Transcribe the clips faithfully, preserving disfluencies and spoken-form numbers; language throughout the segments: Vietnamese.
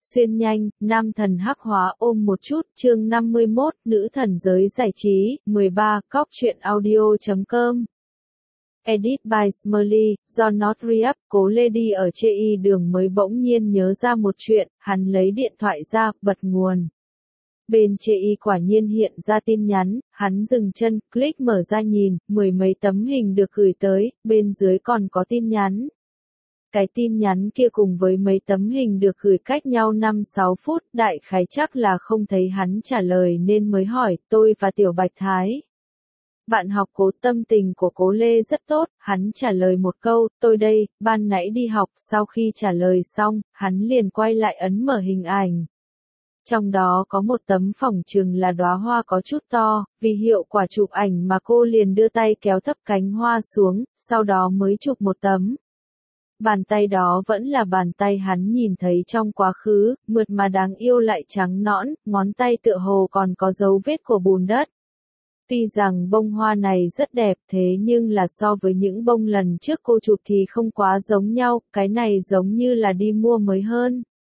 Xuyên nhanh, nam thần hắc hóa ôm một chút, chương năm mươi mốt, nữ thần giới giải trí, mười ba, cóc truyện audio chấm com. Edit by Smurly, do Not Re-up, cố Lady ở chê y đường mới bỗng nhiên nhớ ra một chuyện, hắn lấy điện thoại ra, bật nguồn. Bên chê y quả nhiên hiện ra tin nhắn, hắn dừng chân, click mở ra nhìn, mười mấy tấm hình được gửi tới, bên dưới còn có tin nhắn. Cái tin nhắn kia cùng với mấy tấm hình được gửi cách nhau năm sáu phút, đại khái chắc là không thấy hắn trả lời nên mới hỏi, tôi và Tiểu Bạch Thái. Bạn học Cố, tâm tình của Cố Lê rất tốt, hắn trả lời một câu, tôi đây, ban nãy đi học, sau khi trả lời xong, hắn liền quay lại ấn mở hình ảnh. Trong đó có một tấm phỏng chừng là đóa hoa có chút to, vì hiệu quả chụp ảnh mà cô liền đưa tay kéo thấp cánh hoa xuống, sau đó mới chụp một tấm. Bàn tay đó vẫn là bàn tay hắn nhìn thấy trong quá khứ, mượt mà đáng yêu lại trắng nõn, ngón tay tựa hồ còn có dấu vết của bùn đất. Tuy rằng bông hoa này rất đẹp thế nhưng là so với những bông lần trước cô chụp thì không quá giống nhau, cái này giống như là đi mua mới hơn.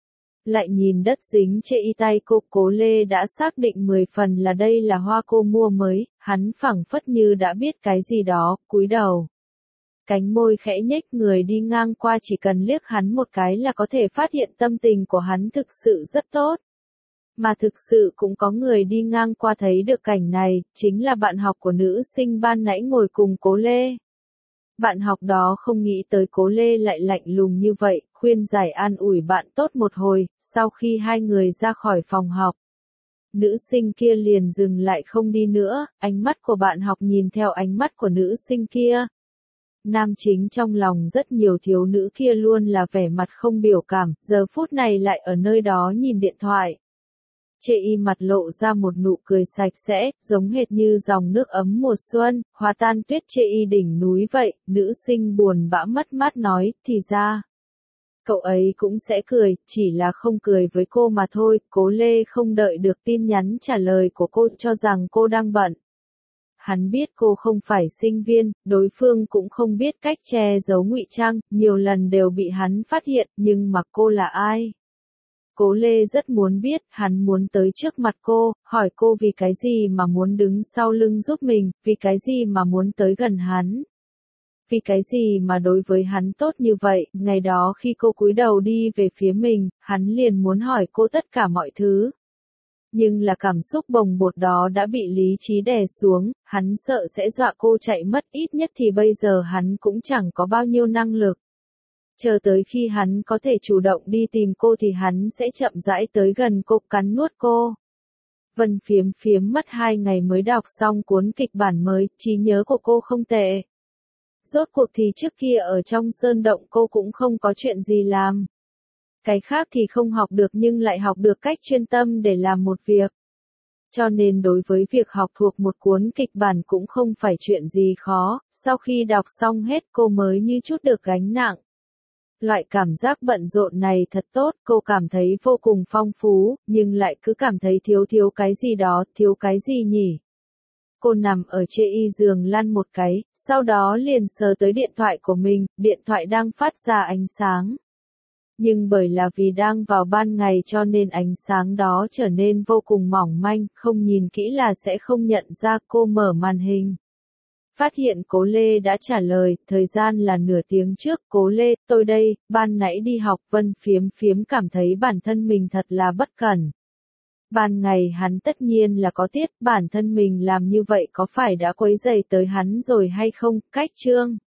Lại nhìn đất dính trên y tay cô, Cố Lê đã xác định mười phần là đây là hoa cô mua mới, hắn phảng phất như đã biết cái gì đó, cúi đầu. Cánh môi khẽ nhếch, người đi ngang qua chỉ cần liếc hắn một cái là có thể phát hiện tâm tình của hắn thực sự rất tốt. Mà thực sự cũng có người đi ngang qua thấy được cảnh này, chính là bạn học của nữ sinh ban nãy ngồi cùng Cố Lê. Bạn học đó không nghĩ tới Cố Lê lại lạnh lùng như vậy, khuyên giải an ủi bạn tốt một hồi, sau khi hai người ra khỏi phòng học. Nữ sinh kia liền dừng lại không đi nữa, ánh mắt của bạn học nhìn theo ánh mắt của nữ sinh kia. Nam chính trong lòng rất nhiều thiếu nữ kia luôn là vẻ mặt không biểu cảm, giờ phút này lại ở nơi đó nhìn điện thoại. Chê y mặt lộ ra một nụ cười sạch sẽ, giống hệt như dòng nước ấm mùa xuân, hòa tan tuyết chê y đỉnh núi vậy, nữ sinh buồn bã mất mát nói, thì ra. Cậu ấy cũng sẽ cười, chỉ là không cười với cô mà thôi, Cố Lê không đợi được tin nhắn trả lời của cô cho rằng cô đang bận. Hắn biết cô không phải sinh viên, đối phương cũng không biết cách che giấu ngụy trang, nhiều lần đều bị hắn phát hiện, nhưng mà cô là ai? Cố Lê rất muốn biết, hắn muốn tới trước mặt cô, hỏi cô vì cái gì mà muốn đứng sau lưng giúp mình, vì cái gì mà muốn tới gần hắn. Vì cái gì mà đối với hắn tốt như vậy, ngày đó khi cô cúi đầu đi về phía mình, hắn liền muốn hỏi cô tất cả mọi thứ. Nhưng là cảm xúc bồng bột đó đã bị lý trí đè xuống, hắn sợ sẽ dọa cô chạy mất, ít nhất thì bây giờ hắn cũng chẳng có bao nhiêu năng lực. Chờ tới khi hắn có thể chủ động đi tìm cô thì hắn sẽ chậm rãi tới gần cô, cắn nuốt cô. Vân Phiếm Phiếm mất hai ngày mới đọc xong cuốn kịch bản mới, trí nhớ của cô không tệ. Rốt cuộc thì trước kia ở trong sơn động cô cũng không có chuyện gì làm. Cái khác thì không học được nhưng lại học được cách chuyên tâm để làm một việc. Cho nên đối với việc học thuộc một cuốn kịch bản cũng không phải chuyện gì khó, sau khi đọc xong hết cô mới như chút được gánh nặng. Loại cảm giác bận rộn này thật tốt, cô cảm thấy vô cùng phong phú, nhưng lại cứ cảm thấy thiếu thiếu cái gì đó, thiếu cái gì nhỉ? Cô nằm ở trên y giường lăn một cái, sau đó liền sờ tới điện thoại của mình, điện thoại đang phát ra ánh sáng. Nhưng bởi là vì đang vào ban ngày cho nên ánh sáng đó trở nên vô cùng mỏng manh, không nhìn kỹ là sẽ không nhận ra. Cô mở màn hình. Phát hiện Cố Lê đã trả lời, thời gian là nửa tiếng trước, Cố Lê, tôi đây, ban nãy đi học. Vân Phiếm Phiếm cảm thấy bản thân mình thật là bất cẩn. Ban ngày hắn tất nhiên là có tiết, bản thân mình làm như vậy có phải đã quấy rầy tới hắn rồi hay không, cách chương.